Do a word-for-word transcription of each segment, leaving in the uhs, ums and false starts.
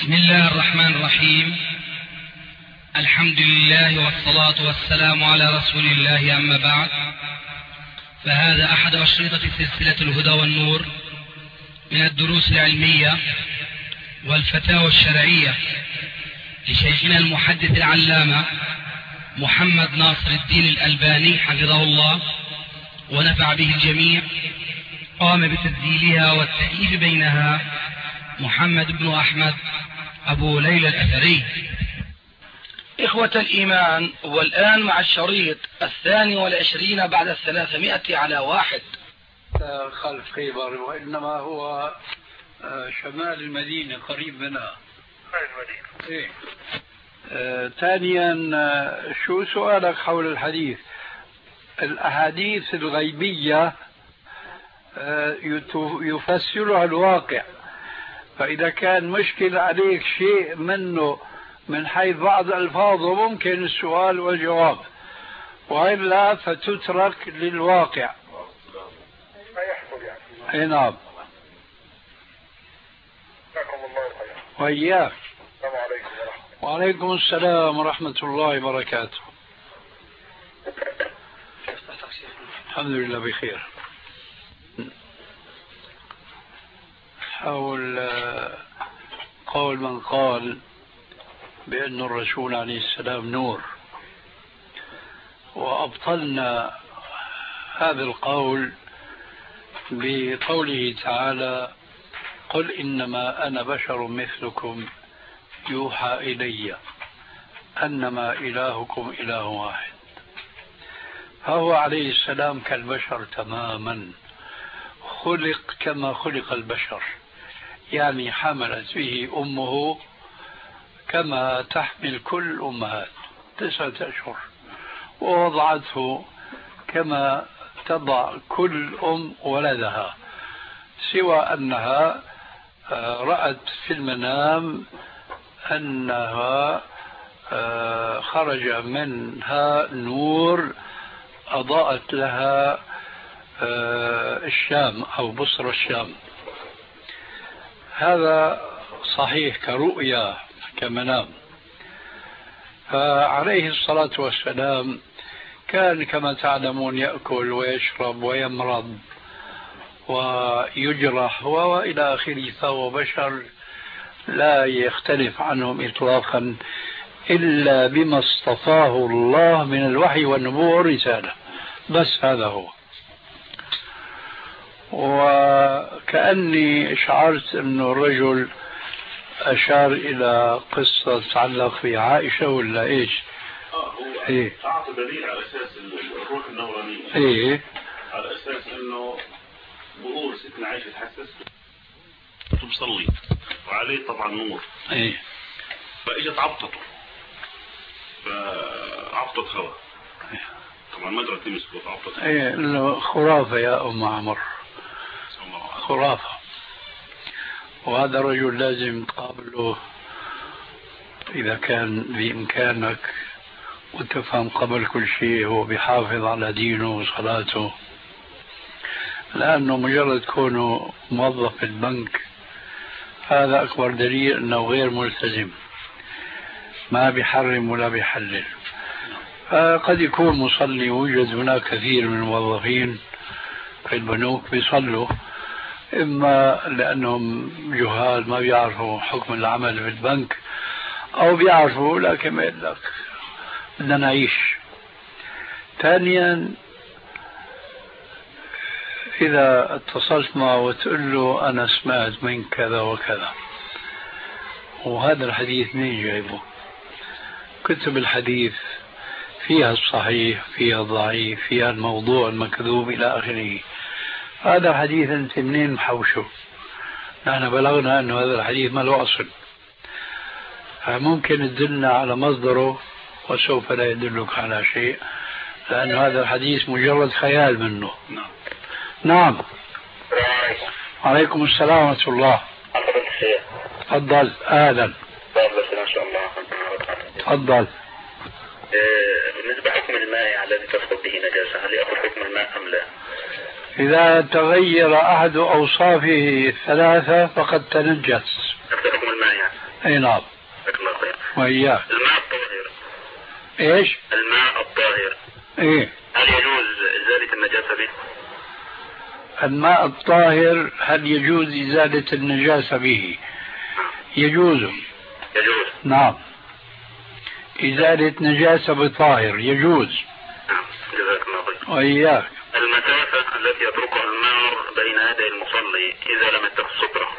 بسم الله الرحمن الرحيم. الحمد لله والصلاة والسلام على رسول الله، أما بعد، فهذا أحد أشرطة سلسلة الهدى والنور من الدروس العلمية والفتاوى الشرعية لشيخنا المحدث العلامة محمد ناصر الدين الألباني حفظه الله ونفع به الجميع. قام بتسجيلها والتأليف بينها محمد بن أحمد أبو ليلى الأثري. إخوة الإيمان، والآن مع الشريط الثاني والعشرين بعد الثلاثمائة على واحد. خلف خيبر، وإنما هو شمال المدينة قريب منها. المدينة. إيه. آه، ثانيا، شو سؤالك حول الحديث؟ الأحاديث الغيبية آه يفسرها الواقع، فإذا كان مشكل عليك شيء منه من حيث بعض ألفاظه ممكن السؤال والجواب، وإلا فتترك للواقع. ما يحصل يعني. أي نعم. جزاكم الله خيرا. وإياك. السلام عليكم ورحمة الله. وعليكم السلام ورحمة الله وبركاته. الحمد لله بخير. حول قول من قال بأن الرسول عليه السلام نور، وأبطلنا هذا القول بقوله تعالى: قل إنما أنا بشر مثلكم يوحى إلي أنما إلهكم إله واحد. فهو عليه السلام كالبشر تماما، خلق كما خلق البشر، يعني حملت به أمه كما تحمل كل الأمهات تسعة أشهر، ووضعته كما تضع كل أم ولدها، سوى أنها رأت في المنام أنها خرج منها نور أضاءت لها الشام أو بصر الشام. هذا صحيح كرؤيا كمنام. فعليه الصلاة والسلام كان كما تعلمون يأكل ويشرب ويمرض ويجرح وإلى آخره، فهو بشر لا يختلف عنهم إطلاقا إلا بما اصطفاه الله من الوحي والنبوة والرسالة، بس هذا هو. وكأني شعرت أن الرجل أشار إلى قصة تتعلق في عائشة ولا إيش؟ آه هو إيه؟ أعطى دليل على أساس الروح النورانية. إيه؟ على أساس إنه بقول ستنا عائشة تحسس تصلي وعليه طبعا نور. إيه؟ فإجت عبطته، فعبطت هوا. طبعا ما قدرت تمسكه فعبطت. إيه خرافة يا أم عمر، خرافة. وهذا الرجل لازم تقابله إذا كان بإمكانك وتفهم قبل كل شيء هو بيحافظ على دينه وصلاته، لأنه مجرد كونه موظف في البنك هذا أكبر دليل أنه غير ملتزم، ما بيحرم ولا بيحلل. قد يكون مصلي، ويوجد هناك كثير من الموظفين في البنوك بيصلوا، إما لأنهم جهال ما بيعرفوا حكم العمل في البنك، أو بيعرفوا لكن ما يقول لك بدنا نعيش. ثانيا، إذا اتصلت معه وتقول له أنا سمعت من كذا وكذا، وهذا الحديث مين جايبه؟ كتب الحديث فيها الصحيح فيها الضعيف فيها الموضوع المكذوب إلى آخره. هذا الحديث أنت منين محوشه؟ نحن بلغنا أنه هذا الحديث ما له أصل، فممكن تدلنا على مصدره وسوف لا يدلك على شيء، لأن هذا الحديث مجرد خيال منه. نعم. نعم. السلام عليكم. وعليكم السلام ورحمة الله. تفضل. أهلا. ما شاء الله. تفضل. بالنسبة لحكم الماء الذي تسقط به نجاسة، هل يأخذ حكم الماء أم لا؟ إذا تغير أحد أوصافه الثلاثة فقد تنجس. يأخذ حكم الماء يعني. اي نعم. جزاك الله خير. وإياك. الماء الطاهر. ايش؟ الماء الطاهر. ايه. هل يجوز إزالة النجاسة به؟ الماء الطاهر هل يجوز إزالة النجاسة به؟ يجوز. يجوز. نعم. إزالة نجاسة بطاهر يجوز. نعم. جزاك الله خير. وإياك. المسافة التي يتركها المار بين يدي المصلي إذا لم يتخذ سترة.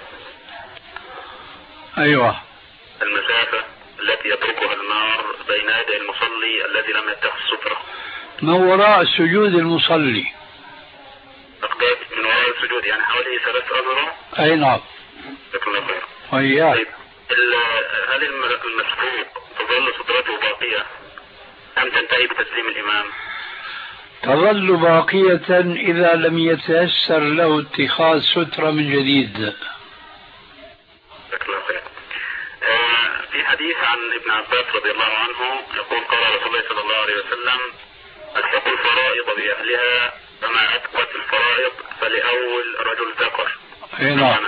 أيوة. المسافة التي يتركها المار بين يدي المصلي الذي لم يتخذ سترة. ما وراء سجود المصلي. أقدام من وراء السجود يعني حوالي ثلاث أذرع. أي نعم. جزاك الله خير. وإياك. طيب هل المسبوق تظل سترته باقية أم تنتهي بتسليم الإمام؟ تظل باقية إذا لم يتيسر له اتخاذ سترة من جديد. جزاك الله خير. آه في حديث عن ابن عباس رضي الله عنه يقول قال رسول الله صلى الله عليه وسلم الحقوا الفرائض بأهلها فما أتقت الفرائض فلأول رجل ذكر. أي نعم.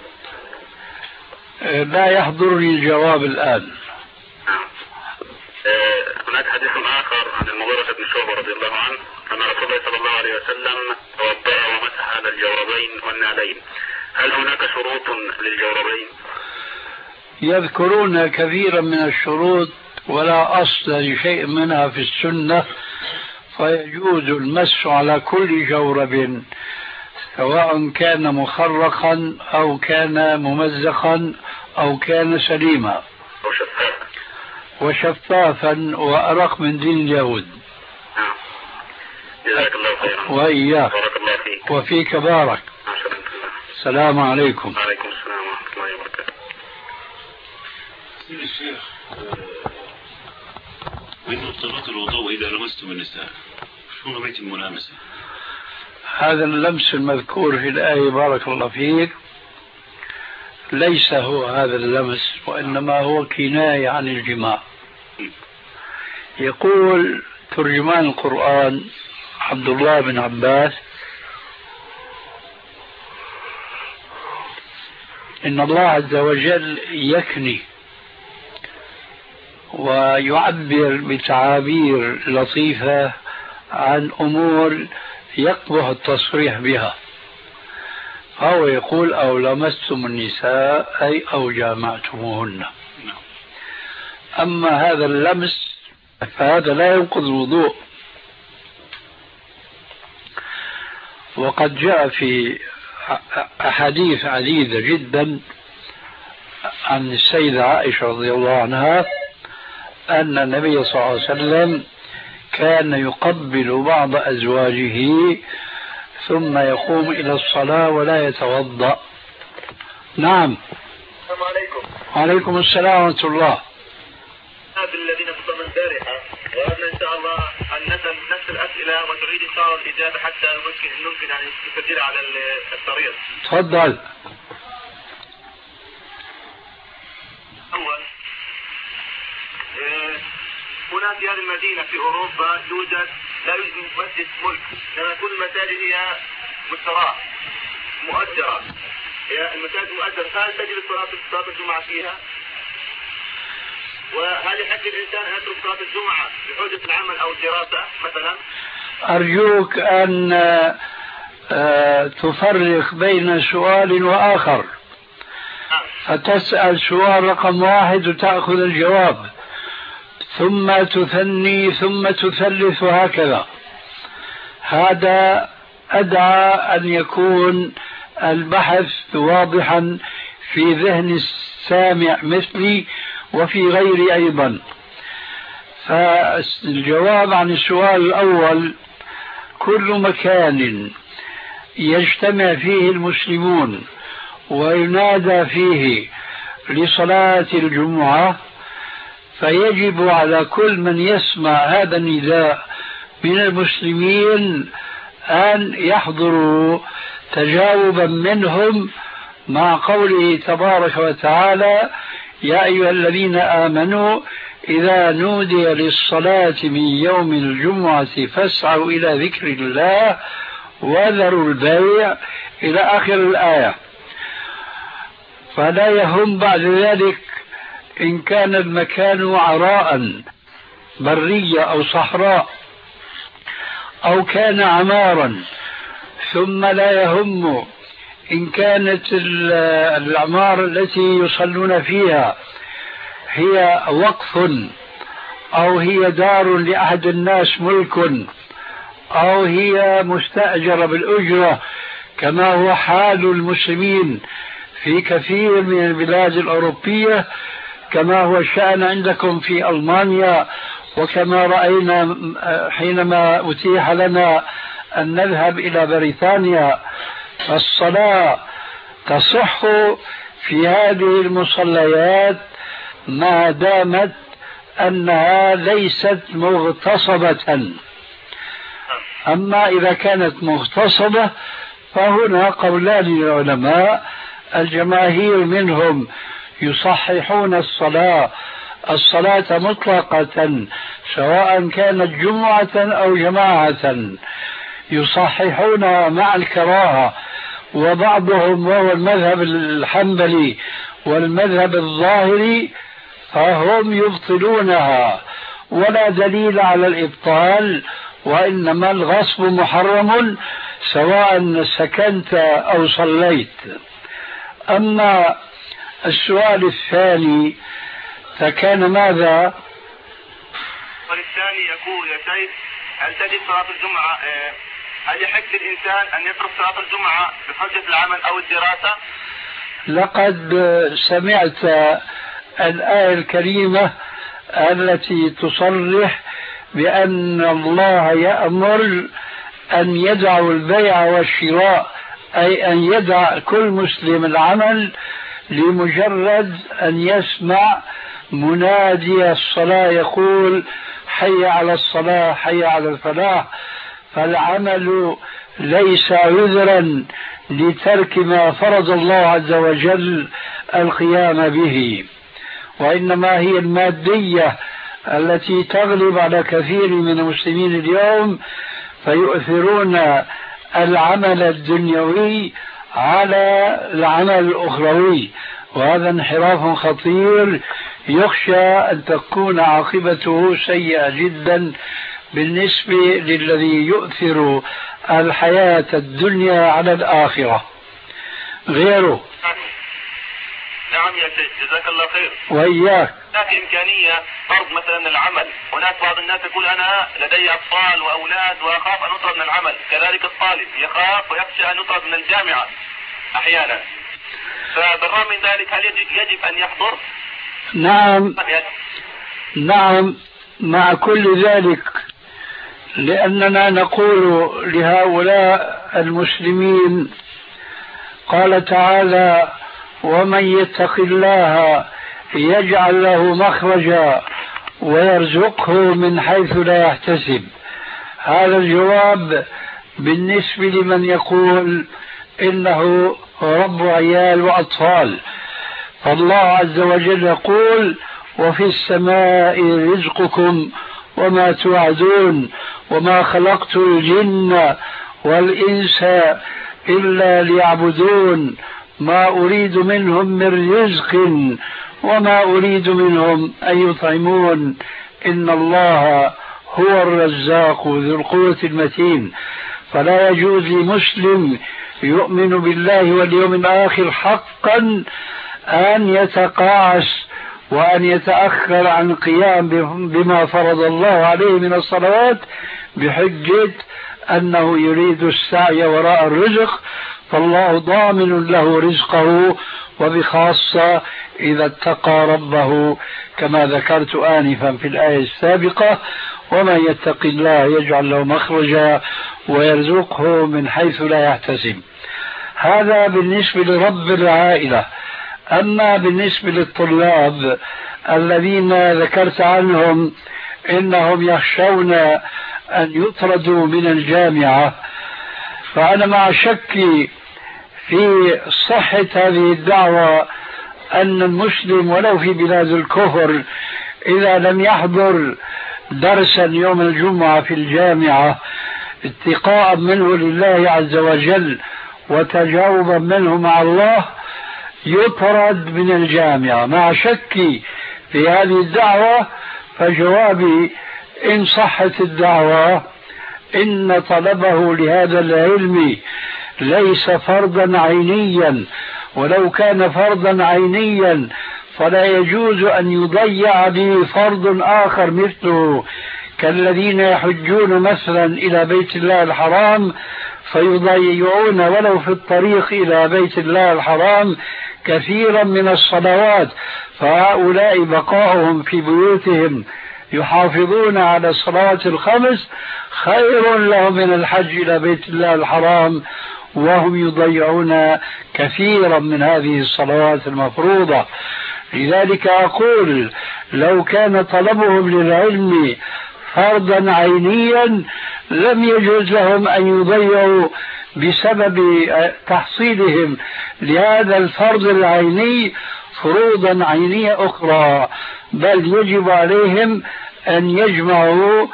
لا يحضرني الجواب الآن. نعم. آه هناك حديث آخر عن المغيرة بن شعبة رضي الله عنه أن رسول الله صلى الله عليه وسلم توضأ ومسح على الجوربين والنعلين. هل هناك شروط للجوربين؟ يذكرون كثيرا من الشروط ولا أصل لشيء منها في السنة، فيجوز المسح على كل جورب سواء كان مخرقا أو كان ممزقا أو كان سليما أو شفافا وشفافا وأرق من دين اليهود. نعم. جزاك الله خيرا. وإياك. بارك الله فيك. وفيك بارك. السلام عليكم. وعليكم السلام ورحمة الله وبركاته. الشيخ وإن ابطلت الوضوء إذا لمستم النساء شو نوعية الملامسة؟ هذا اللمس المذكور في الآية بارك الله فيك ليس هو هذا اللمس، وإنما هو كناية عن الجماع. يقول ترجمان القرآن عبد الله بن عباس إن الله عز وجل يكني ويعبر بتعابير لطيفة عن أمور يقبح التصريح بها، فهو يقول أو لمستم النساء أي أو جامعتموهن. أما هذا اللمس فهذا لا ينقض الوضوء، وقد جاء في أحاديث عديدة جدا عن السيدة عائشة رضي الله عنها أن النبي صلى الله عليه وسلم كان يقبل بعض أزواجه ثم يقوم إلى الصلاة ولا يتوضأ. نعم. السلام عليكم. وعليكم السلام ورحمة الله. الذين اتصلوا البارحة وأردنا إن شاء الله أن نسأل نفس الأسئلة وتريد إن شاء الله الإجابة حتى ممكن ممكن يعني تسجل على الطريق. تفضل. أول هنا في هذه المدينة في أوروبا يوجد لا يوجد مسجد ملك، لأن كل المساجد هي مشتراه مؤجرة، هي المساجد مؤجرة، فهل تجد صلاة الجمعة فيها؟ وهل يحق الإنسان أن يترك صلاة الجمعة بحجة العمل أو الدراسة مثلا؟ أرجوك أن تفرق بين سؤال وآخر، فتسأل سؤال رقم واحد وتأخذ الجواب ثم تثني ثم تثلث وهكذا. هذا أدعى أن يكون البحث واضحا في ذهن السامع مثلي وفي غيري أيضا. فالجواب عن السؤال الأول: كل مكان يجتمع فيه المسلمون وينادى فيه لصلاة الجمعة فيجب على كل من يسمع هذا النداء من المسلمين أن يحضروا تجاوبا منهم مع قوله تبارك وتعالى: يا أيها الذين آمنوا إذا نودي للصلاة من يوم الجمعة فاسعوا إلى ذكر الله وذروا البيع إلى آخر الآية. فلا يهم بعد ذلك إن كان المكان عراء برية أو صحراء أو كان عمارا، ثم لا يهم إن كانت الأعمار التي يصلون فيها هي وقف أو هي دار لأحد الناس ملك أو هي مستأجرة بالأجرة كما هو حال المسلمين في كثير من البلاد الأوروبية، كما هو الشأن عندكم في ألمانيا، وكما رأينا حينما أتيح لنا أن نذهب إلى بريطانيا. الصلاة تصح في هذه المصليات ما دامت أنها ليست مغتصبة. أما إذا كانت مغتصبة فهنا قولان للعلماء، الجماهير منهم يصححون الصلاة الصلاة مطلقة سواء كانت جمعة أو جماعة، يصححونها مع الكراهة، وبعضهم وهو المذهب الحنبلي والمذهب الظاهري فهم يبطلونها، ولا دليل على الإبطال، وإنما الغصب محرم سواء سكنت أو صليت. أما السؤال الثاني فكان ماذا؟ والثاني يقول يا شيخ هل تجب صلاة الجمعة، هل يحق للإنسان أن يترك صلاة الجمعة بحجة العمل أو الدراسة؟ لقد سمعت الآية الكريمة التي تصرح بأن الله يأمر أن يدعوا البيع والشراء، أي أن يدع كل مسلم العمل لمجرد أن يسمع منادي الصلاة يقول حي على الصلاة حي على الفلاح. فالعمل ليس عذرا لترك ما فرض الله عز وجل القيام به، وإنما هي المادية التي تغلب على كثير من المسلمين اليوم، فيؤثرون العمل الدنيوي على العمل الأخروي، وهذا انحراف خطير يخشى أن تكون عاقبته سيئة جدا بالنسبة للذي يؤثر الحياة الدنيا على الآخرة غيره. نعم يا شيخ جزاك الله خير. وإياك. هناك إمكانية فرض مثلا العمل، هناك بعض الناس يقول أنا لدي أطفال وأولاد وأخاف أن أطرد من العمل، كذلك الطالب يخاف ويخشى أن يطرد من الجامعة أحيانا، فبالرغم من ذلك هل يجب أن يحضر؟ نعم نعم مع كل ذلك، لأننا نقول لهؤلاء المسلمين قال تعالى ومن يتق الله يجعل له مخرجا ويرزقه من حيث لا يحتسب. هذا الجواب بالنسبة لمن يقول إنه رب عيال وأطفال، فالله عز وجل يقول وفي السماء رزقكم وما توعدون وما خلقت الجن والإنس إلا ليعبدون ما أريد منهم من رزق وما أريد منهم أن يطعمون إن الله هو الرزاق ذو القوة المتين. فلا يجوز لمسلم يؤمن بالله واليوم الآخر حقا أن يتقاعس وأن يتأخر عن القيام بما فرض الله عليه من الصلوات بحجة أنه يريد السعي وراء الرزق، فالله ضامن له رزقه، وبخاصة إذا اتقى ربه كما ذكرت آنفا في الآية السابقة ومن يتق الله يجعل له مخرجا ويرزقه من حيث لا يحتسب. هذا بالنسبة لرب العائلة. أما بالنسبة للطلاب الذين ذكرت عنهم إنهم يخشون أن يطردوا من الجامعة، فأنا مع شكي في صحة هذه الدعوة أن المسلم ولو في بلاد الكفر إذا لم يحضر درسا يوم الجمعة في الجامعة اتقاء منه لله عز وجل وتجاوبا منه مع الله يطرد من الجامعة. مع شكي في هذه الدعوة فجوابي إن صحت الدعوة إن طلبه لهذا العلم ليس فرضا عينيا، ولو كان فرضا عينيا فلا يجوز أن يضيع به فرض آخر مثله، كالذين يحجون مثلا إلى بيت الله الحرام فيضيعون ولو في الطريق إلى بيت الله الحرام كثيرا من الصلوات، فهؤلاء بقاؤهم في بيوتهم يحافظون على الصلوات الخمس خير لهم من الحج إلى بيت الله الحرام وهم يضيعون كثيرا من هذه الصلوات المفروضة. لذلك أقول لو كان طلبهم للعلم فرضا عينيا لم يجوز لهم أن يضيعوا بسبب تحصيلهم لهذا الفرض العيني فروضا عينية أخرى، بل يجب عليهم أن يجمعوا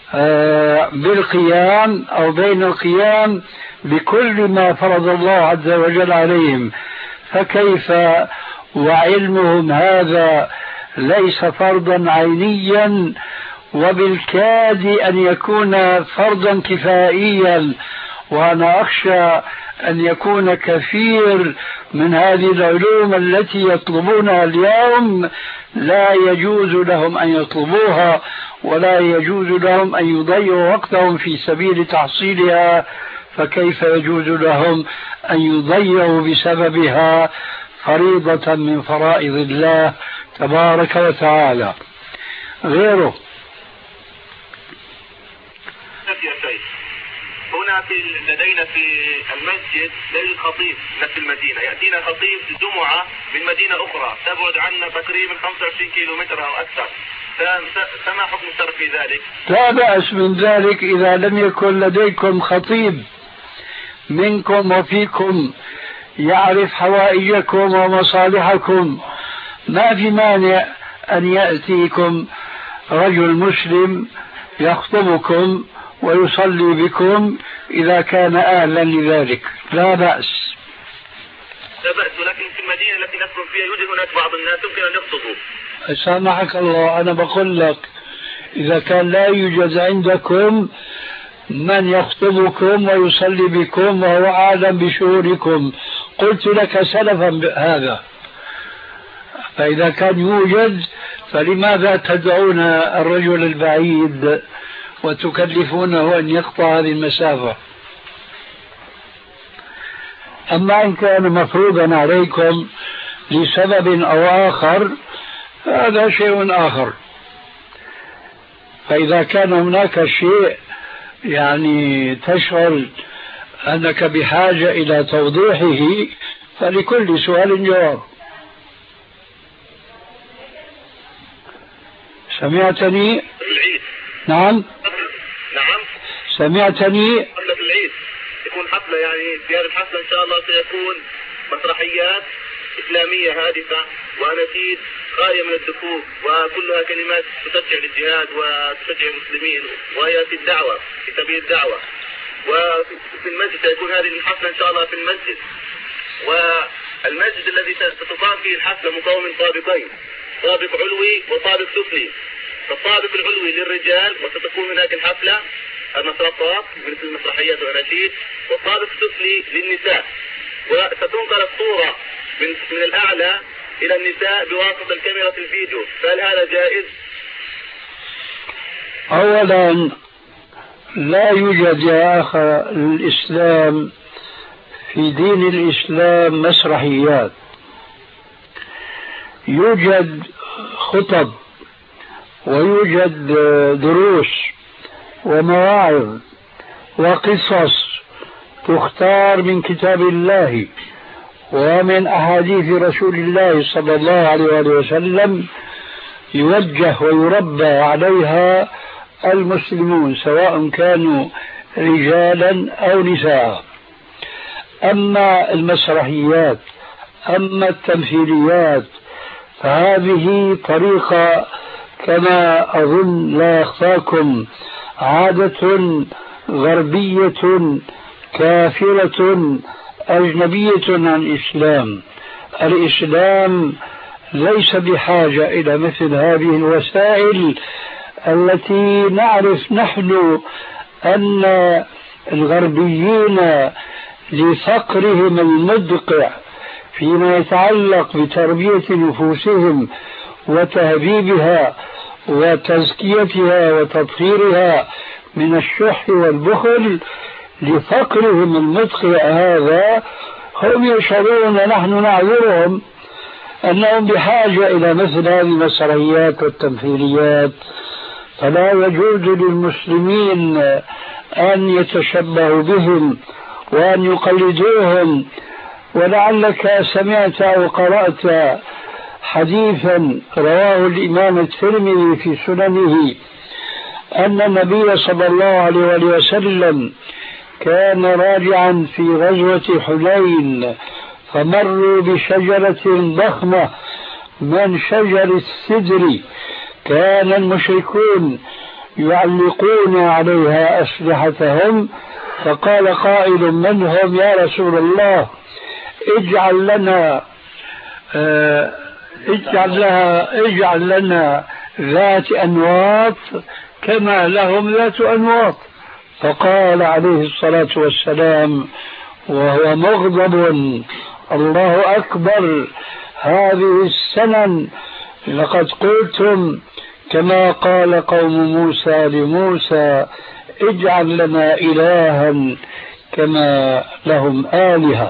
بالقيام أو بين القيام بكل ما فرض الله عز وجل عليهم. فكيف وعلمهم هذا ليس فرضا عينيا وبالكاد أن يكون فرضا كفائيا، وأنا أخشى أن يكون كثير من هذه العلوم التي يطلبونها اليوم لا يجوز لهم أن يطلبوها ولا يجوز لهم أن يضيعوا وقتهم في سبيل تحصيلها، فكيف يجوز لهم أن يضيعوا بسببها فريضة من فرائض الله تبارك وتعالى غيره. هنا في لدينا في المسجد ليل الخطيب نفس المدينة، يأتينا خطيب الجمعة من مدينة أخرى تبعد عنا تقريبا خمسة وعشرين كيلو متر أو أكثر، فما حكم الشرع في ذلك؟ لا بأس من ذلك إذا لم يكن لديكم خطيب منكم وفيكم يعرف حوائجكم ومصالحكم، ما في مانع أن يأتيكم رجل مسلم يخطبكم ويصلي بكم إذا كان أهلا لذلك، لا بأس. لا بأس، ولكن في المدينة التي نسكن فيها يوجد هناك بعض الناس يمكن أن يخطبوا. سامحك الله، أنا بقول لك إذا كان لا يوجد عندكم من يخطبكم ويصلي بكم وهو أعلم بشؤونكم قلت لك سلفا هذا، فإذا كان يوجد فلماذا تدعون الرجل البعيد وتكلفونه أن يقطع هذه المسافة؟ أما إن كان مفروضا عليكم لسبب أو آخر هذا شيء آخر. فإذا كان هناك شيء يعني تشعر أنك بحاجة إلى توضيحه فلكل سؤال جواب. سمعتني؟ العيد. نعم نعم سمعتني؟ قبل العيد يكون حفلة، يعني في هذه الحفلة إن شاء الله سيكون مسرحيات إسلامية هادفة وأناشيد خالية من الدخول وكلها كلمات تشجع للجهاد وتشجع المسلمين وهي في الدعوة في سبيل الدعوة. وفي المسجد سيكون هذه الحفلة إن شاء الله في المسجد، والمسجد الذي ستقام فيه الحفلة مكون من طابقين، طابق علوي وطابق سفلي. فالطابق العلوي للرجال وستكون هناك الحفلة المسرحيات مثل المسرحيات والأناشيد، والطابق السفلي للنساء، وستنقل الصورة من من الأعلى إلى النساء بواسطة الكاميرا في الفيديو، فهل هذا جائز؟ أولا لا يوجد يا أخ الإسلام في دين الإسلام مسرحيات، يوجد خطب ويوجد دروس ومواعظ وقصص تختار من كتاب الله ومن أحاديث رسول الله صلى الله عليه وسلم يوجه ويربى عليها المسلمون سواء كانوا رجالا أو نساء. أما المسرحيات أما التمثيليات فهذه طريقة كما أظن لا يخفاكم عادة غربية كافرة أجنبية عن الإسلام. الإسلام ليس بحاجة إلى مثل هذه الوسائل التي نعرف نحن أن الغربيين لفقرهم المدقع فيما يتعلق بتربية نفوسهم وتهذيبها وتزكيتها وتطهيرها من الشح والبخل، لفقرهم المدقع هذا هم يشعرون، نحن نعذرهم، أنهم بحاجة إلى مثل هذه المسرحيات والتمثيليات. فلا يجوز للمسلمين أن يتشبهوا بهم وأن يقلدوهم. ولعلك سمعت أو قرأت حديثا رواه الإمام الترمذي في سننه أن النبي صلى الله عليه وسلم كان راجعا في غزوة حنين فمروا بشجرة ضخمة من شجر السدر، كان المشركون يعلقون عليها أسلحتهم، فقال قائل منهم: يا رسول الله اجعل لنا اه اجعل لها اجعل لنا ذات أنواط كما لهم ذات أنواط. فقال عليه الصلاة والسلام وهو مغضب: الله أكبر، هذه السنن لقد قلتم كما قال قوم موسى لموسى: اجعل لنا إلها كما لهم آلهة.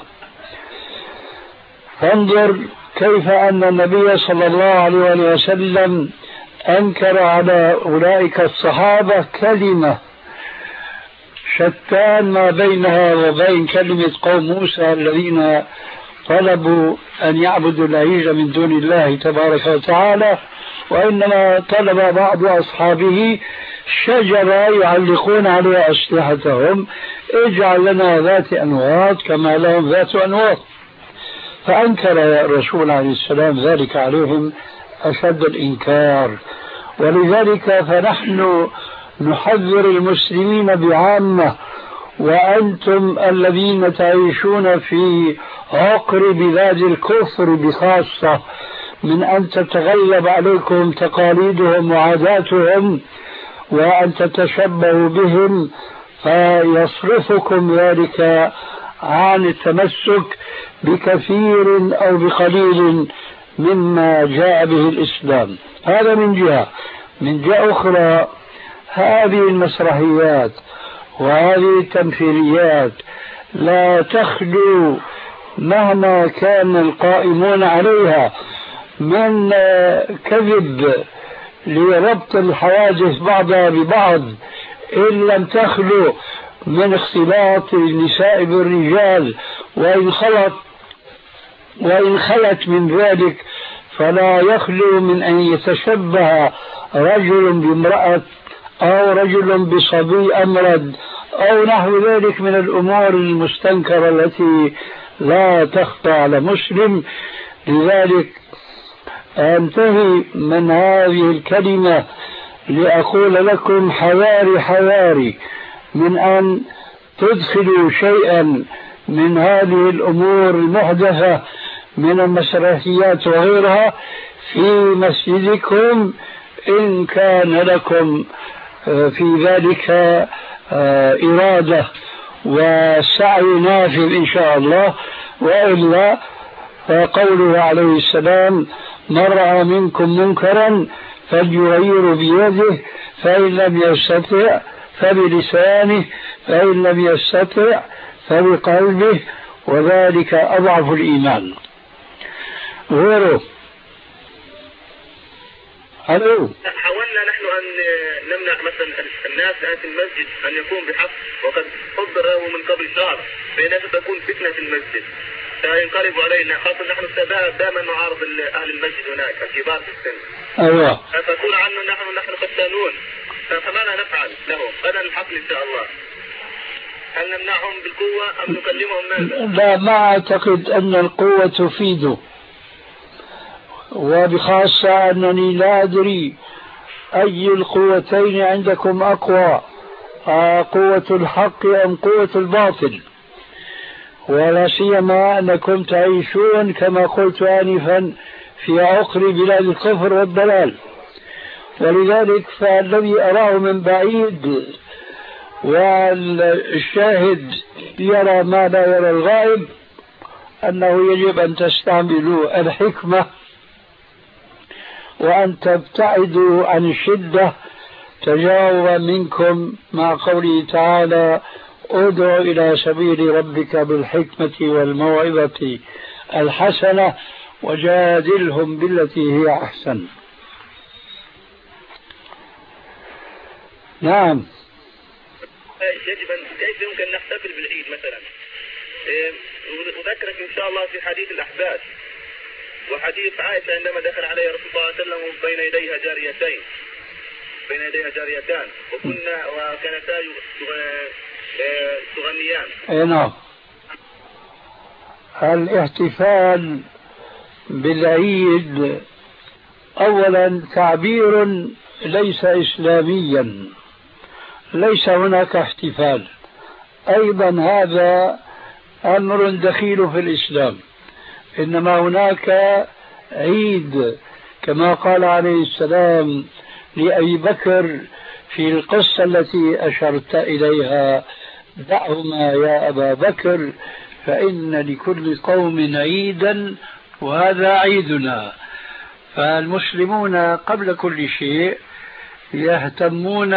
فانظر كيف أن النبي صلى الله عليه وسلم أنكر على أولئك الصحابة كلمة شتان ما بينها وبين كلمة قوم موسى الذين طلبوا أن يعبدوا العجل من دون الله تبارك وتعالى، وإنما طلب بعض أصحابه شجرة يعلقون عليها أسلحتهم: اجعل لنا ذات أنواط كما لهم ذات أنواط. فأنكر الرسول عليه السلام ذلك عليهم أشد الإنكار. ولذلك فنحن نحذر المسلمين بعامة، وأنتم الذين تعيشون في عقر بلاد الكفر بخاصة، من أن تتغلب عليكم تقاليدهم وعاداتهم وأن تتشبهوا بهم فيصرفكم ذلك عن التمسك بكثير أو بقليل مما جاء به الإسلام. هذا من جهة. من جهة أخرى، هذه المسرحيات وهذه التمثيليات لا تخلو مهما كان القائمون عليها من كذب لربط الحوادث بعضها ببعض، إن لم تخلو من اختلاط النساء بالرجال، وإن خلط وإن خلت من ذلك فلا يخلو من أن يتشبه رجل بامرأة أو رجل بصبي أمرد أو نحو ذلك من الأمور المستنكرة التي لا تخفى على مسلم. لذلك أنتهي من هذه الكلمة لأقول لكم حذاري حذاري من أن تدخلوا شيئا من هذه الأمور المحدثة من المسرحيات وغيرها في مسجدكم، إن كان لكم في ذلك إرادة وسعي نافذ إن شاء الله، وإلا فقوله عليه السلام: من رأى منكم منكرا فليغير بيده، فإن لم يستطع فبلسانه، فإن لم يستطع فبقلبه، وذلك أضعف الإيمان. غيره. حاولنا نحن أن نمنع مثلا الناس آت المسجد أن يكون بحق، وقد حضر له من قبل شهر بأن تكون فتنة في المسجد فينقلب علينا، خاصة نحن دائما نعارض أهل المسجد هناك الكبار في السن. أيوة. فقول عنه نحن نحن فتانون، فماذا نفعل لهم؟ غدا الحقل إن شاء الله. هل نمنعهم بالقوة أم نكلمهم ماذا؟ لا، ما أعتقد أن القوة تفيده، وبخاصة أنني لا أدري أي القوتين عندكم أقوى، قوة الحق أم قوة الباطل. ولا سيما أنكم تعيشون كما قلت آنفا في عقر بلاد الكفر والضلال. ولذلك فالذي أراه من بعيد والشاهد يرى ما لا يرى الغائب أنه يجب أن تستعملوا الحكمة وأن تبتعدوا عن الشدة تجاوبا منكم مع قوله تعالى ادع إلى سبيل ربك بالحكمة والموعظة الحسنة وجادلهم بالتي هي أحسن. نعم. يجب أن كيف يمكن نحتفل بالعيد مثلا؟ أذكرك إن شاء الله في حديث الأحباب وحديث عائشة عندما دخل عليها رسول الله صلى الله عليه وسلم بين يديها جاريتين بين يديها جاريتان وكنا وكانتا تغنيان. أي نعم. الاحتفال بالعيد أولا تعبير ليس إسلاميا، ليس هناك احتفال. أيضا هذا أمر دخيل في الإسلام، إنما هناك عيد كما قال عليه السلام لأبي بكر في القصة التي أشرت إليها دعهما يا أبا بكر فإن لكل قوم عيدا وهذا عيدنا. فالمسلمون قبل كل شيء يهتمون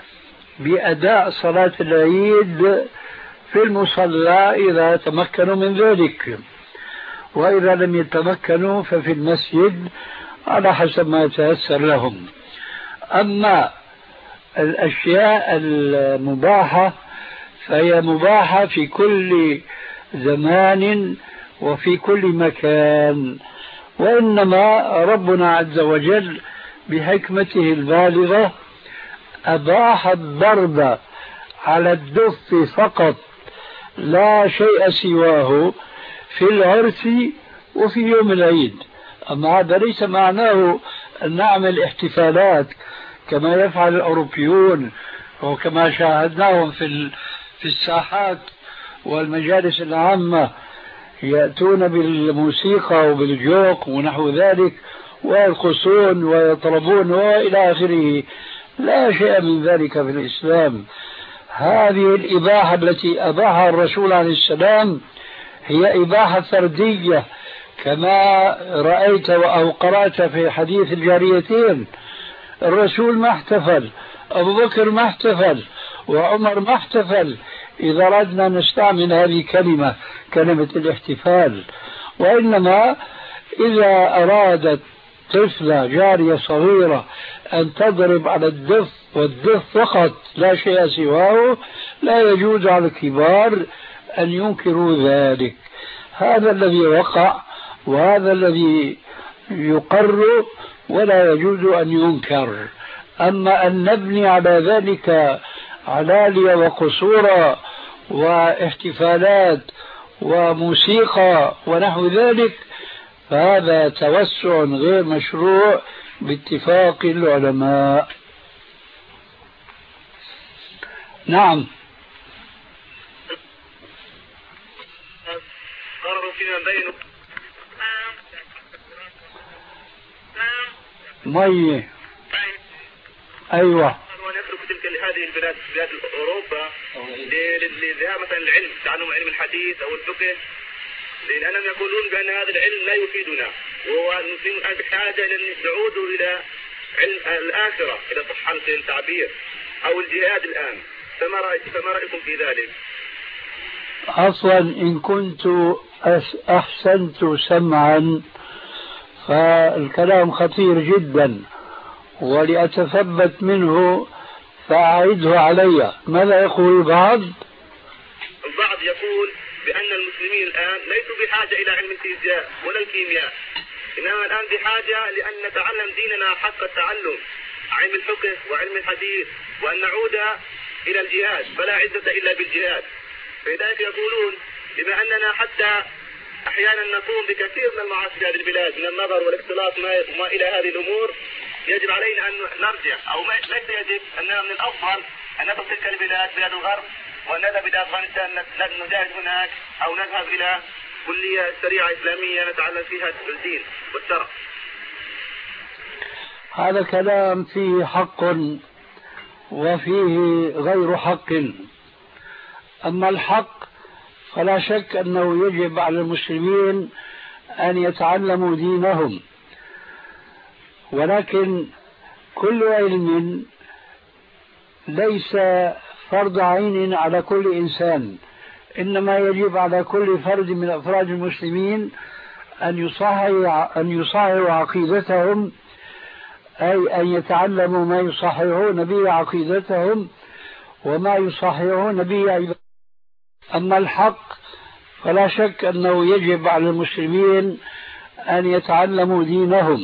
بأداء صلاة العيد في المصلى إذا تمكنوا من ذلك، وإذا لم يتمكنوا ففي المسجد على حسب ما يتيسر لهم. أما الأشياء المباحة فهي مباحة في كل زمان وفي كل مكان، وإنما ربنا عز وجل بحكمته البالغة أباح الضرب على الدف فقط لا شيء سواه في العرس وفي يوم العيد. أما هذا ليس معناه أن نعمل احتفالات كما يفعل الأوروبيون وكما شاهدناهم في في الساحات والمجالس العامة يأتون بالموسيقى وبالجوق ونحو ذلك ويرقصون ويطربون وإلى آخره. لا شيء من ذلك في الإسلام. هذه الإباحة التي أباحها الرسول عليه السلام هي إباحة فردية كما رأيت أو قرأت في حديث الجاريتين. الرسول ما احتفل، أبو بكر ما احتفل، وعمر ما احتفل. إذا أردنا نستعمل هذه كلمة كلمة الاحتفال، وإنما إذا أرادت طفلة جارية صغيرة أن تضرب على الدف والدف فقط لا شيء سواه لا يجوز على الكبار أن ينكروا ذلك. هذا الذي وقع وهذا الذي يقر ولا يجوز أن ينكر. أما أن نبني على ذلك علالي وقصورا واحتفالات وموسيقى ونحو ذلك فهذا توسع غير مشروع باتفاق العلماء. نعم. مية. أيوة. ونترك تلك هذه البلاد بلاد أوروبا لذهاب مثلا العلم تعلم علم الحديث أو الفقه، لأنهم يقولون بأن هذا العلم لا يفيدنا، والمسلمون الآن بحاجة إلى أن يعودوا إلى علم الآخرة إلى صح التعبير أو الجهاد الآن. فما رأيك فما رأيكم في ذلك؟ أصلا إن كنت أحسنت سمعا فالكلام خطير جدا، ولأتثبت منه فأعيده علي. ماذا يقول البعض؟ البعض يقول بأن المسلمين الآن ليسوا بحاجة إلى علم الفيزياء ولا الكيمياء، إنما الآن بحاجة لأن نتعلم ديننا حق التعلم، علم الفقه وعلم الحديث، وأن نعود إلى الجهاد، فلا عزة إلا بالجهاد. فلذلك يقولون بما أننا حتى أحيانا نقوم بكثير من المعاصي في هذه البلاد من النظر والاختلاط ما إلى هذه الأمور، يجب علينا أن نرجع، أو ليس يجب، أننا من الأفضل أن ندخل تلك البلاد بلاد الغرب ونذهب إلى أفغانستان نجاهد هناك، أو نذهب إلى كلية شريعة إسلامية نتعلم فيها الدين والشرع. هذا كلام فيه حق وفيه غير حق. أما الحق فلا شك أنه يجب على المسلمين أن يتعلموا دينهم، ولكن كل علم ليس فرض عين على كل إنسان، إنما يجب على كل فرد من أفراد المسلمين أن يصحح أن يصححوا عقيدتهم، أي أن يتعلموا ما يصححون به عقيدتهم وما يصححون به عبادتهم. أما الحق فلا شك أنه يجب على المسلمين أن يتعلموا دينهم،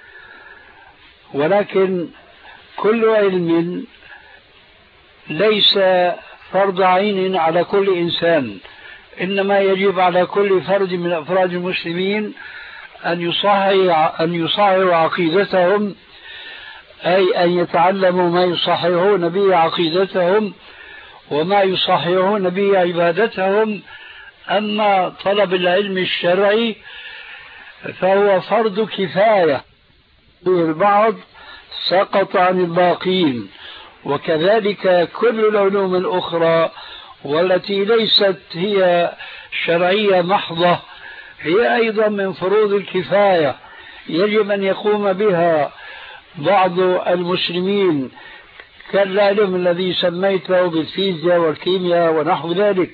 ولكن كل علم ليس فرض عين على كل إنسان، إنما يجب على كل فرد من أفراد المسلمين أن يصحح أن يصححوا عقيدتهم، أي أن يتعلموا ما يصححون به عقيدتهم وما يصححون به عبادتهم. أما طلب العلم الشرعي فهو فرض كفاية، البعض سقط عن الباقين، وكذلك كل العلوم الأخرى والتي ليست هي شرعية محضة هي أيضا من فروض الكفاية، يجب أن يقوم بها بعض المسلمين، كالعلم الذي سميته بالفيزياء والكيمياء ونحو ذلك.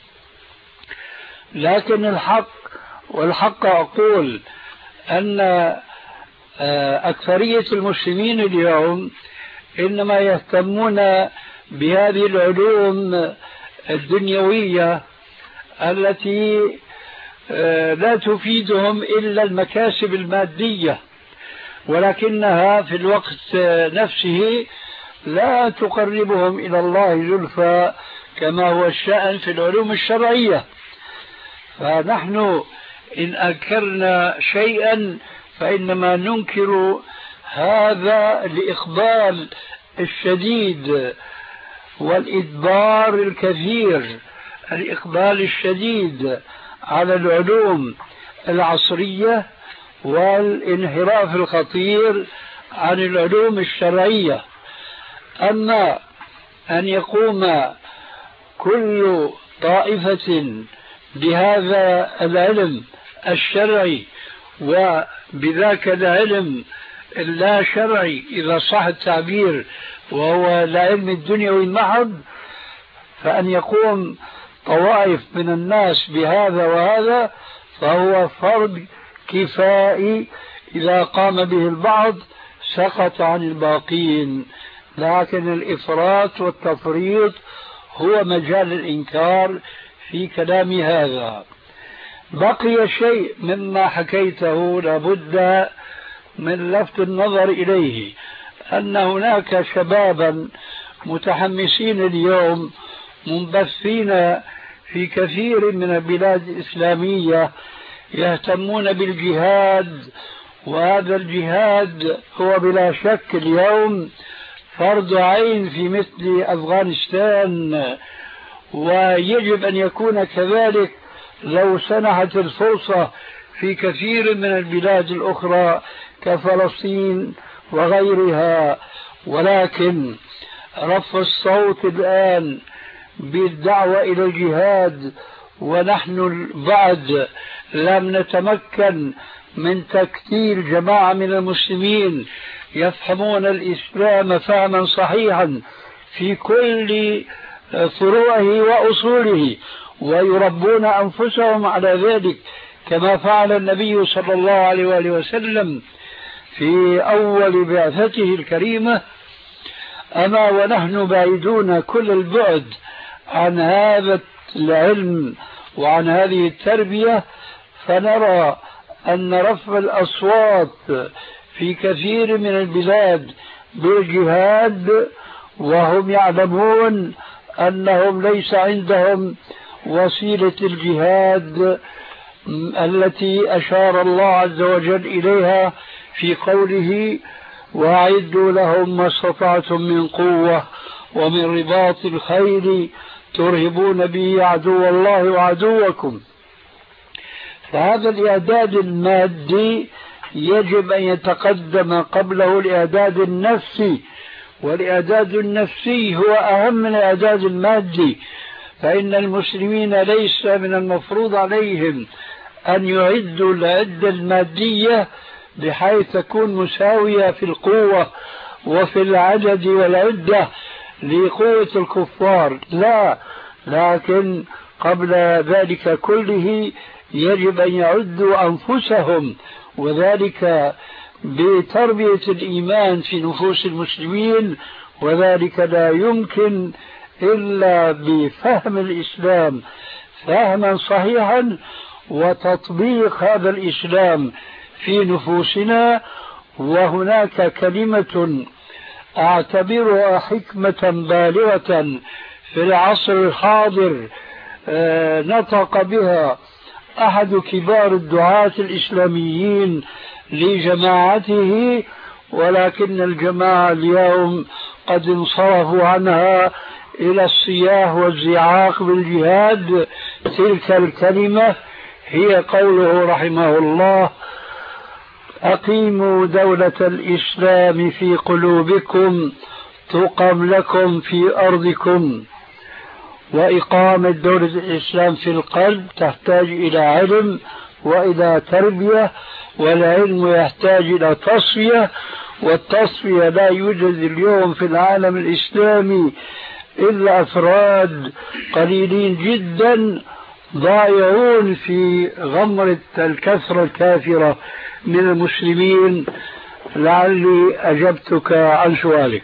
لكن الحق والحق أقول أن أكثرية المسلمين اليوم إنما يهتمون بهذه العلوم الدنيوية التي لا تفيدهم إلا المكاسب المادية، ولكنها في الوقت نفسه لا تقربهم إلى الله زلفى كما هو الشأن في العلوم الشرعية. فنحن إن أنكرنا شيئا فإنما ننكر هذا الإقبال الشديد والإدبار الكثير، الإقبال الشديد على العلوم العصرية والانحراف الخطير عن العلوم الشرعية. أما أن يقوم كل طائفة بهذا العلم الشرعي وبذاك العلم اللا شرعي إذا صح التعبير وهو العلم الدنيوي المحض، فأن يقوم طوائف من الناس بهذا وهذا فهو فرض كفائي، إذا قام به البعض سقط عن الباقين. لكن الإفراط والتفريط هو مجال الإنكار في كلام هذا. بقي شيء مما حكيته لابد من لفت النظر إليه، أن هناك شبابا متحمسين اليوم منبثين في كثير من البلاد الإسلامية يهتمون بالجهاد، وهذا الجهاد هو بلا شك اليوم فرض عين في مثل أفغانستان، ويجب أن يكون كذلك لو سنحت الفرصة في كثير من البلاد الأخرى كفلسطين وغيرها. ولكن رفع الصوت الآن بالدعوة إلى الجهاد ونحن بعد لم نتمكن من تكتيل جماعة من المسلمين يفهمون الإسلام فهما صحيحا في كل فروعه وأصوله ويربون أنفسهم على ذلك كما فعل النبي صلى الله عليه وآله وسلم في أول بعثته الكريمة. أما ونحن بعيدون كل البعد عن هذا العلم وعن هذه التربية، فنرى أن رفع الأصوات في كثير من البلاد بالجهاد وهم يعلمون أنهم ليس عندهم وسيلة الجهاد التي أشار الله عز وجل إليها في قوله وأعدوا لهم ما استطعتم من قوة ومن رباط الخيل ترهبون به عدو الله وعدوكم. فهذا الإعداد المادي يجب أن يتقدم قبله الإعداد النفسي، والإعداد النفسي هو أهم من الإعداد المادي، فإن المسلمين ليس من المفروض عليهم أن يعدوا العدة المادية بحيث تكون مساوية في القوة وفي العدد والعدة لقوة الكفار، لا، لكن قبل ذلك كله يجب أن يعدوا أنفسهم، وذلك بتربية الإيمان في نفوس المسلمين، وذلك لا يمكن إلا بفهم الإسلام فهما صحيحا وتطبيق هذا الإسلام في نفوسنا. وهناك كلمة أعتبرها حكمة بالغة في العصر الحاضر نطق بها أحد كبار الدعاة الإسلاميين لجماعته، ولكن الجماعة اليوم قد انصرفوا عنها إلى الصياح والزعاق بالجهاد. تلك الكلمة هي قوله رحمه الله: أقيموا دولة الإسلام في قلوبكم تقم لكم في أرضكم. وإقامة دولة الإسلام في القلب تحتاج إلى علم وإلى تربية، والعلم يحتاج إلى تصفية، والتصفية لا يوجد اليوم في العالم الإسلامي إلا أفراد قليلين جدا ضائعون في غمرة الكثرة الكافرة من المسلمين. لعلي أجبتك عن سؤالك.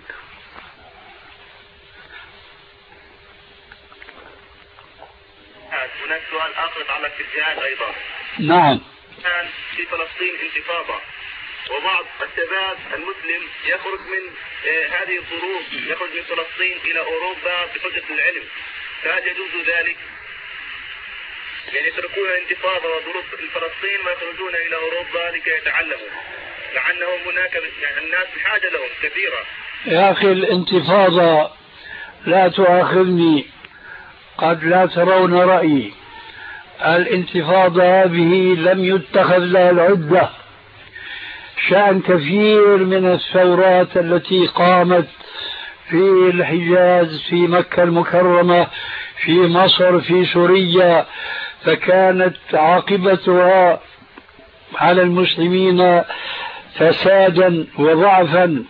هناك سؤال آخر يتعلق بالجهاد أيضا. نعم. الآن في فلسطين انتفاضة، وبعض الشباب المسلم يخرج من هذه الظروف، يخرج من فلسطين إلى أوروبا بحجة العلم، فهل يجوز ذلك؟ يعني يتركون الانتفاضة وظروف فلسطين ويخرجون إلى أوروبا لكي يتعلموا، مع أنهم هناك يعني الناس بحاجة لهم كثيرة. يا أخي الانتفاضة لا تؤاخذني، قد لا ترون رأيي. الانتفاضة هذه لم يتخذ لها العدة. شأن كثير من الثورات التي قامت في الحجاز، في مكة المكرمة، في مصر، في سوريا، فكانت عاقبتها على المسلمين فسادا وضعفا.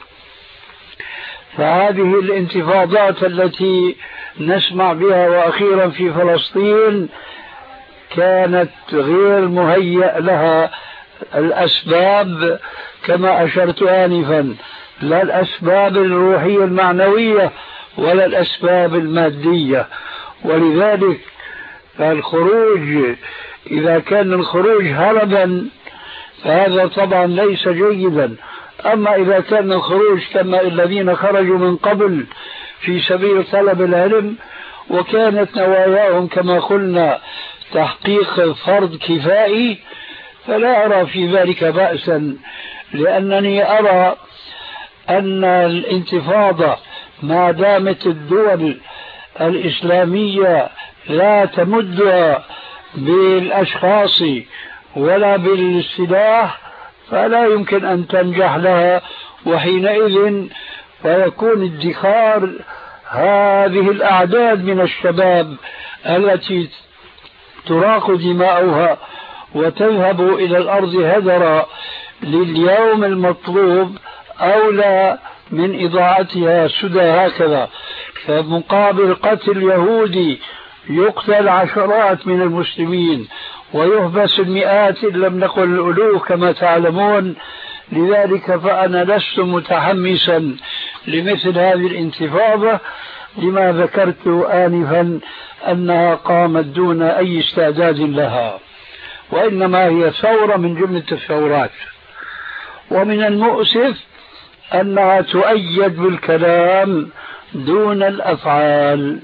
فهذه الانتفاضات التي نسمع بها وأخيرا في فلسطين كانت غير مهيأ لها الأسباب كما أشرت آنفا، لا الأسباب الروحية المعنوية ولا الأسباب المادية. ولذلك فالخروج إذا كان الخروج هربا فهذا طبعا ليس جيدا. أما إذا كان الخروج كما الذين خرجوا من قبل في سبيل طلب العلم وكانت نواياهم كما قلنا تحقيق فرض كفائي، فلا أرى في ذلك بأسا، لأنني أرى أن الانتفاضة ما دامت الدول الإسلامية لا تمدها بالأشخاص ولا بالسلاح فلا يمكن أن تنجح لها، وحينئذ فيكون ادخار هذه الأعداد من الشباب التي تراق دماؤها وتذهب إلى الأرض هدرا لليوم المطلوب أولى من إضاعتها سدى هكذا. فمقابل قتل يهودي يقتل عشرات من المسلمين ويحبس المئات إن لم نقل الألوف كما تعلمون. لذلك فأنا لست متحمسا لمثل هذه الانتفاضة لما ذكرت آنفا أنها قامت دون أي استعداد لها، وإنما هي ثورة من جملة الثورات. ومن المؤسف أنها تؤيد بالكلام دون الأفعال.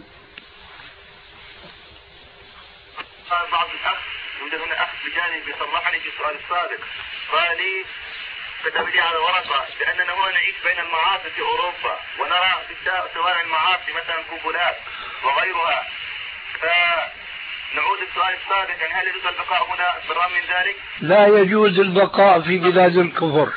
بعض الأخ يوجد هنا أخ بجانب يصلحني في السؤال السابق، قال لي كتب لي على ورقة بأننا هنا نعيش بين المعاصي في أوروبا ونرى في شوارع المعاصي مثلا قنبلات وغيرها، فنعود السؤال السابق، هل يجوز البقاء هنا بالرغم من ذلك؟ لا يجوز البقاء في بلاد الكفر.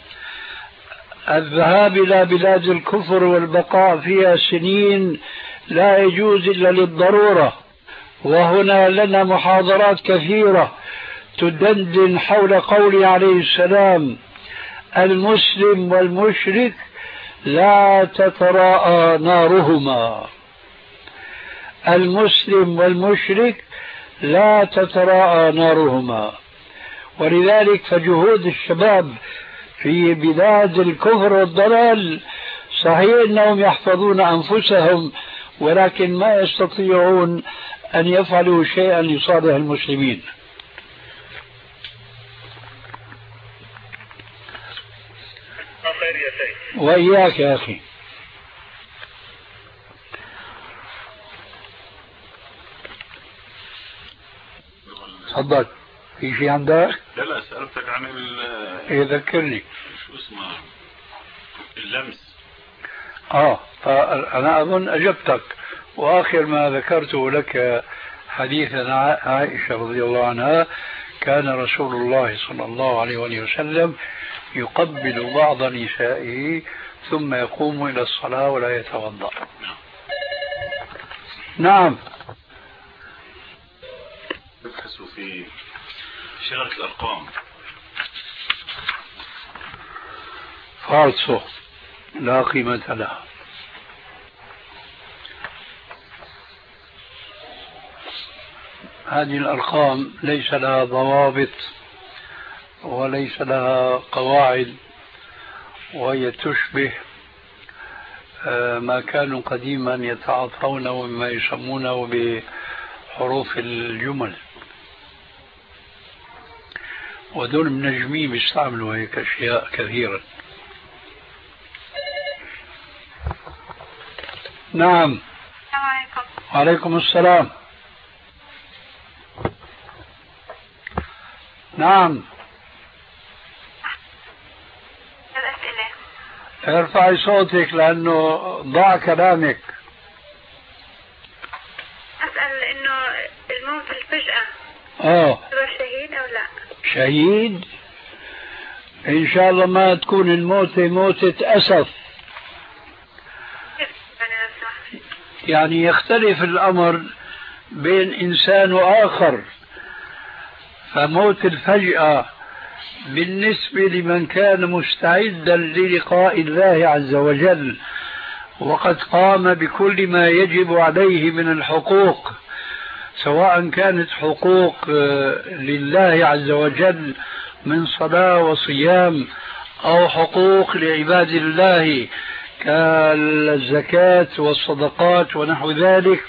الذهاب إلى بلاد الكفر والبقاء فيها سنين لا يجوز إلا للضرورة، وهنا لنا محاضرات كثيرة تدندن حول قوله عليه السلام: المسلم والمشرك لا تتراءى نارهما. المسلم والمشرك لا تتراءى نارهما. ولذلك فجهود الشباب في بلاد الكفر والضلال صحيح أنهم يحفظون أنفسهم، ولكن ما يستطيعون أن يفعلوا شيئا لصالح المسلمين. وإياك يا أخي. تفضل، في شيء عندك؟ لا لا، سألتك عن ال إيه ذكرني. شو اسمه؟ اللمس. آه أنا أظن أجبتك، وآخر ما ذكرته لك حديث عائشة رضي الله عنها: كان رسول الله صلى الله عليه وسلم يقبل بعض نسائه ثم يقوم إلى الصلاة ولا يتوضأ. نعم. يبحثوا في شغلة الأرقام. فالصو لا قيمة لها. هذه الأرقام ليس لها ضوابط وليس لها قواعد، وهي تشبه ما كانوا قديما يتعاطونه مما يسمونه بحروف الجمل، ودول منجمين بيستعملوا هيك أشياء كثيرا. نعم. السلام عليكم. وعليكم السلام. نعم. الأسئلة. ارفعي صوتك لأنه ضاع كلامك. أسأل إنه الموت الفجأة اه هو شهيد أو لا؟ شهيد؟ إن شاء الله ما تكون الموتة موتة أسف. يعني يختلف الأمر بين إنسان وآخر، فموت الفجأة بالنسبة لمن كان مستعدا للقاء الله عز وجل وقد قام بكل ما يجب عليه من الحقوق، سواء كانت حقوق لله عز وجل من صلاة وصيام أو حقوق لعباد الله كالزكاة والصدقات ونحو ذلك،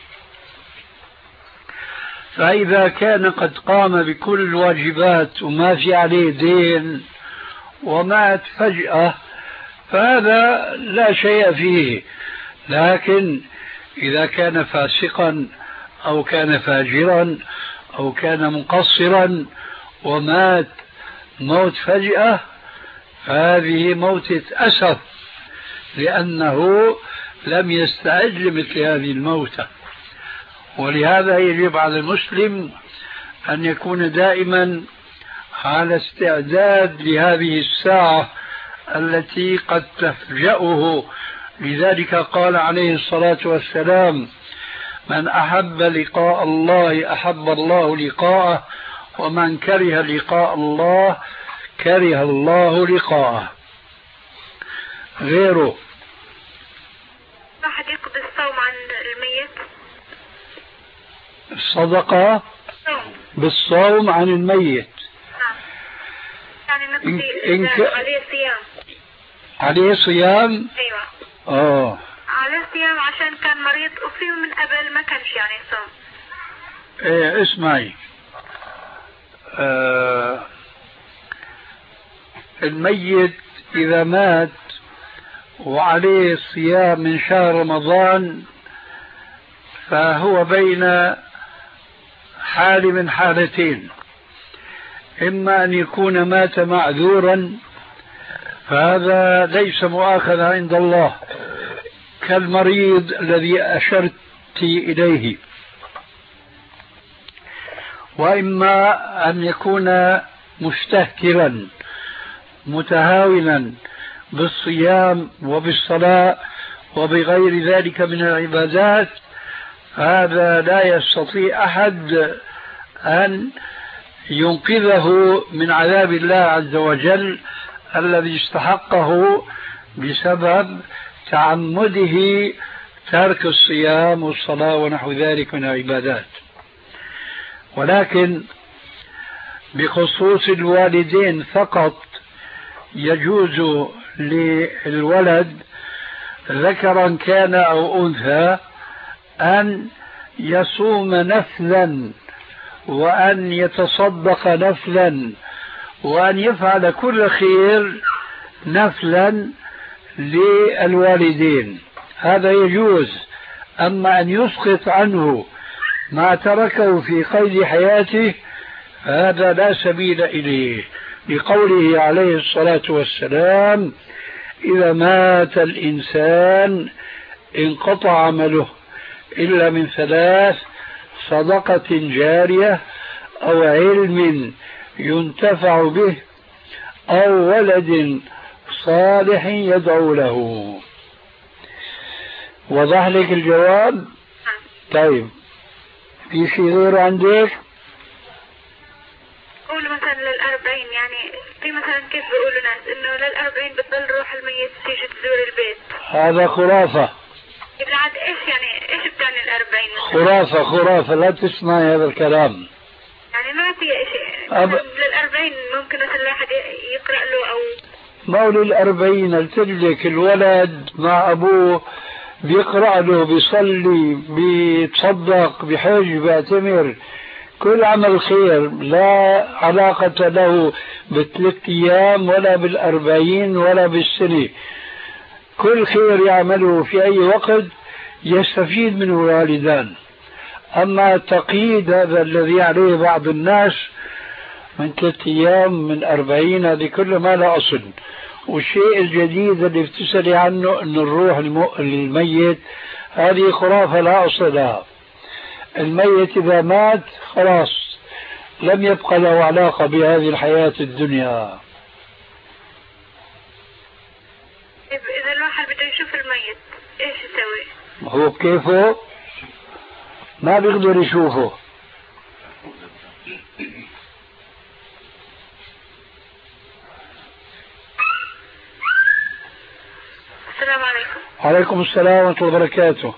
فإذا كان قد قام بكل الواجبات وما في عليه دين ومات فجأة فهذا لا شيء فيه. لكن إذا كان فاسقا أو كان فاجرا أو كان مقصرا ومات موت فجأة فهذه موتة أسف، لأنه لم يستعد لمثل هذه الموتة. ولهذا يجب على المسلم أن يكون دائما على استعداد لهذه الساعة التي قد تفجأه. لذلك قال عليه الصلاة والسلام: من أحب لقاء الله أحب الله لقاءه، ومن كره لقاء الله كره الله لقاءه. غيره واحد يقضي الصوم عن الميت؟ الصدقة بالصوم عن الميت. نعم. يعني نقضي إن ك... عليه صيام. عليه صيام؟ أيوة. آه عليه صيام عشان كان مريض أصيب من قبل ما كانش يعني صوم. إيه اسمعي، آه الميت إذا مات وعليه صيام من شهر رمضان فهو بين حال من حالتين: إما أن يكون مات معذورا فهذا ليس مؤاخذا عند الله كالمريض الذي أشرت إليه، وإما أن يكون مستهترا متهاونا بالصيام وبالصلاة وبغير ذلك من العبادات، هذا لا يستطيع أحد أن ينقذه من عذاب الله عز وجل الذي استحقه بسبب تعمده ترك الصيام والصلاة ونحو ذلك من العبادات. ولكن بخصوص الوالدين فقط يجوز للولد ذكرا كان أو أنثى أن يصوم نفلا وأن يتصدق نفلا وأن يفعل كل خير نفلا للوالدين، هذا يجوز. أما أن يسقط عنه ما تركه في قيد حياته هذا لا سبيل إليه، لقوله عليه الصلاة والسلام: إذا مات الإنسان انقطع عمله إلا من ثلاث: صدقة جارية أو علم ينتفع به أو ولد صالح يدعو له. وضح لك الجواب؟ طيب، في شيء غير عندك؟ قول مثلا للأربعين، يعني في مثلا كيف بيقولوا ناس إنه للأربعين بتضل روح الميت تيجي تزور البيت، هذا خرافة. بعد إيش يعني إيش بتعني الأربعين؟ خرافة خرافة، لا تسمعي هذا الكلام. يعني ما في شيء أب... للأربعين ممكن مثلا واحد يقرأ له أو مولي الأربعين التجلك الولد مع أبوه بيقرأ له، بيصلي، بيتصدق، بحج، بيعتمر، كل عمل خير لا علاقة له بالثلاث أيام ولا بالأربعين ولا بالسنة. كل خير يعمله في أي وقت يستفيد منه الوالدان. أما التقييد هذا الذي عليه بعض الناس من ثلاث أيام من أربعين، هذه كله ما لا أصل. والشيء الجديد اللي بتسألي عنه أن الروح الميت هذه خرافة لا أصل لها. الميت إذا مات خلاص لم يبقى له علاقة بهذه الحياة الدنيا. إذا الواحد بده يشوف الميت إيش يسوي؟ هو بكيفه ما بيقدر يشوفه. السلام عليكم. وعليكم السلام ورحمة الله وبركاته.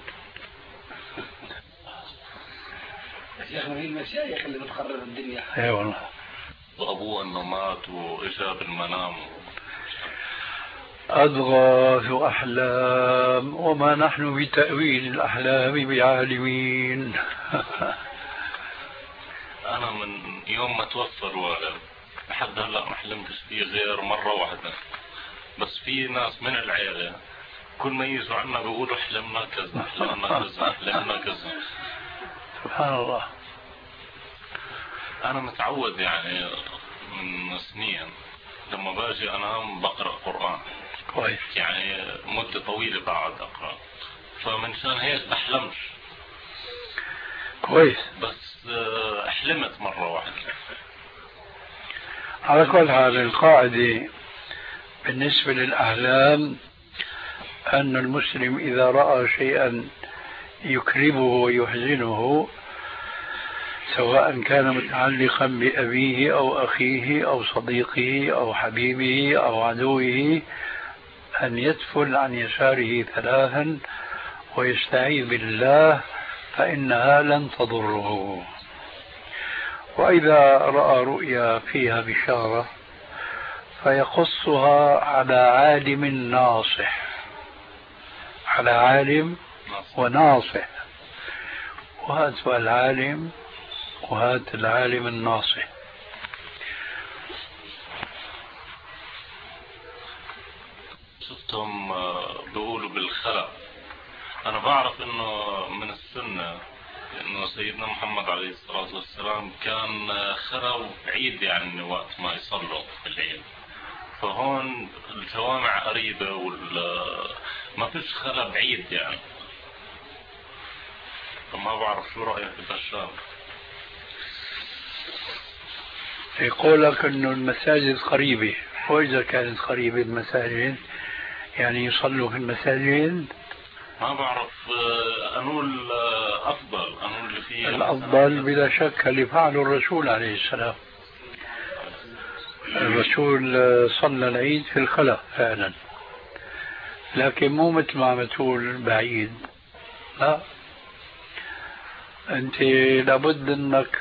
يا أخي المشايخ اللي بتخرب الدنيا. اي والله. وأبوه أنه مات وإجا بالمنام. أضغاث أحلام وما نحن بتأويل الأحلام بعالمين. أنا من يوم ما توفى الوالد لحد هلا ما حلمتش فيه غير مرة واحدة، بس في ناس من العيلة كل ما يجوا عنا بيقولوا حلمنا كذا حلمنا كذا حلمنا كذا. سبحان الله. أنا متعود يعني من سنين لما باجي أنام بقرأ قرآن كويس، يعني مدة طويلة بعد أقرأ، فمن شان هيك بحلمش كويس. بس حلمت مرة واحدة. على كل حال القاعدة بالنسبة للأحلام أن المسلم إذا رأى شيئا يكربه ويحزنه سواء كان متعلقا بأبيه أو أخيه أو صديقه أو حبيبه أو عدوه أن يتفل عن يساره ثلاثا ويستعيذ بالله فإنها لن تضره. وإذا رأى رؤيا فيها بشارة فيقصها على عالم ناصح، على عالم وناصح، وهات العالم وهات العالم الناصح. شفتهم بيقولوا بالخلق. أنا بعرف إنه من السنة إنه سيدنا محمد عليه الصلاة والسلام كان خرا بعيد يعني وقت ما يصلوا في الليل، فهون الجوامع قريبة وما فيش خلا بعيد يعني، فما بعرف شو رأيك بهالشغله. يقول لك انه المساجد قريبة، واذا كانت قريبة المساجد يعني يصلوا في المساجد. ما بعرف انو افضل، انو اللي فيه الافضل بلا شك اللي فعله الرسول عليه السلام. الرسول صلى العيد في الخلا فعلا، لكن مو مثل ما عم تقول بعيد، لا. انت لابد انك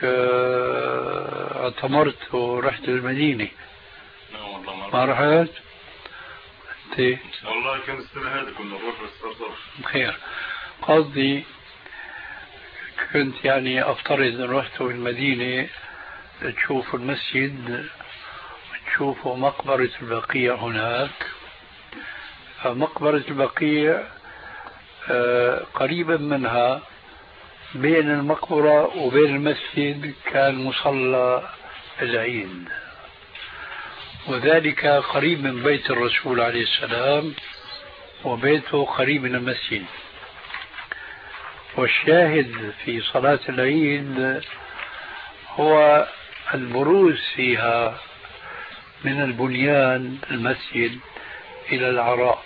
اعتمرت ورحت المدينة. لا والله ما, ما رحت انت؟ والله كان السنة هذه كنا نروح بس خير. قصدي كنت يعني افترض ان رحتوا المدينة تشوفوا المسجد، تشوفوا مقبرة البقيع هناك. فمقبرة البقيع قريبا منها، بين المقبرة وبين المسجد كان مصلى العيد، وذلك قريب من بيت الرسول عليه السلام، وبيته قريب من المسجد. والشاهد في صلاة العيد هو البروز فيها من البنيان المسجد إلى العراء.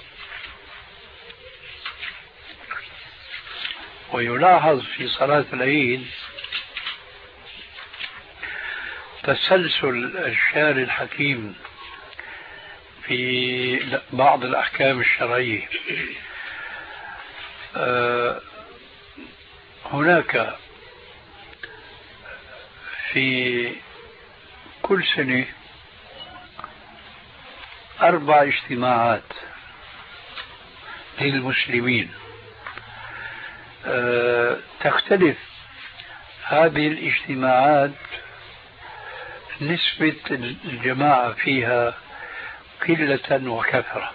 ويلاحظ في صلاة العيد تسلسل الشارع الحكيم في بعض الأحكام الشرعية. هناك في كل سنة أربع اجتماعات للمسلمين. تختلف هذه الاجتماعات نسبة الجماعة فيها قلة وكثرة.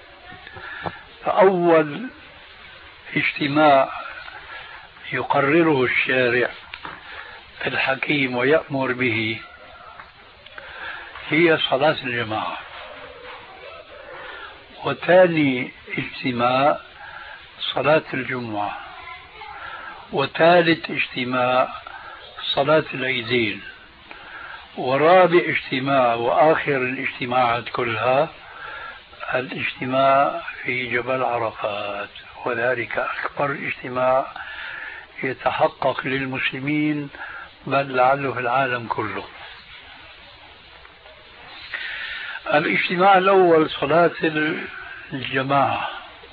فأول اجتماع يقرره الشارع الحكيم ويأمر به هي صلاة الجماعة. وثاني اجتماع صلاة الجمعة. وثالث اجتماع صلاة العيدين. ورابع اجتماع وآخر الاجتماعات كلها الاجتماع في جبل عرفات، وذلك أكبر اجتماع يتحقق للمسلمين بل لعله في العالم كله. الاجتماع الأول صلاة الجماعة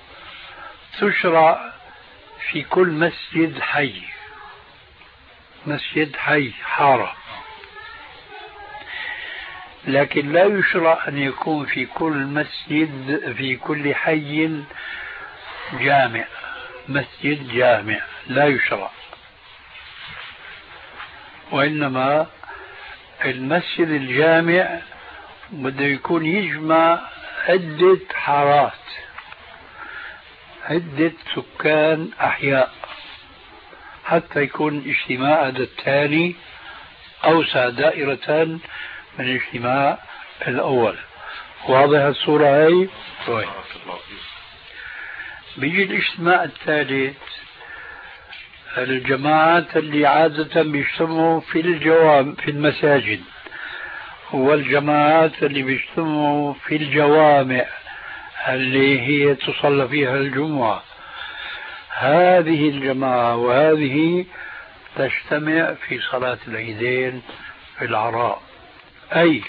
تشرع في كل مسجد حي، مسجد حي حارة، لكن لا يشرع أن يكون في كل مسجد في كل حي جامع، مسجد جامع لا يشرع. وإنما المسجد الجامع بده يكون يجمع عدة حارات، عدة سكان أحياء، حتى يكون الاجتماع هذا الثاني أوسع دائرة من الاجتماع الأول. واضح الصورة هاي؟ طيب. بيجي الاجتماع الثالث الجماعات اللي عادة بيجتمعوا في الجوام في المساجد، والجماعات اللي بيجتمعوا في الجوامع اللي هي تصلى فيها الجمعة. هذه الجماعة وهذه تجتمع في صلاة العيدين في العراء. أي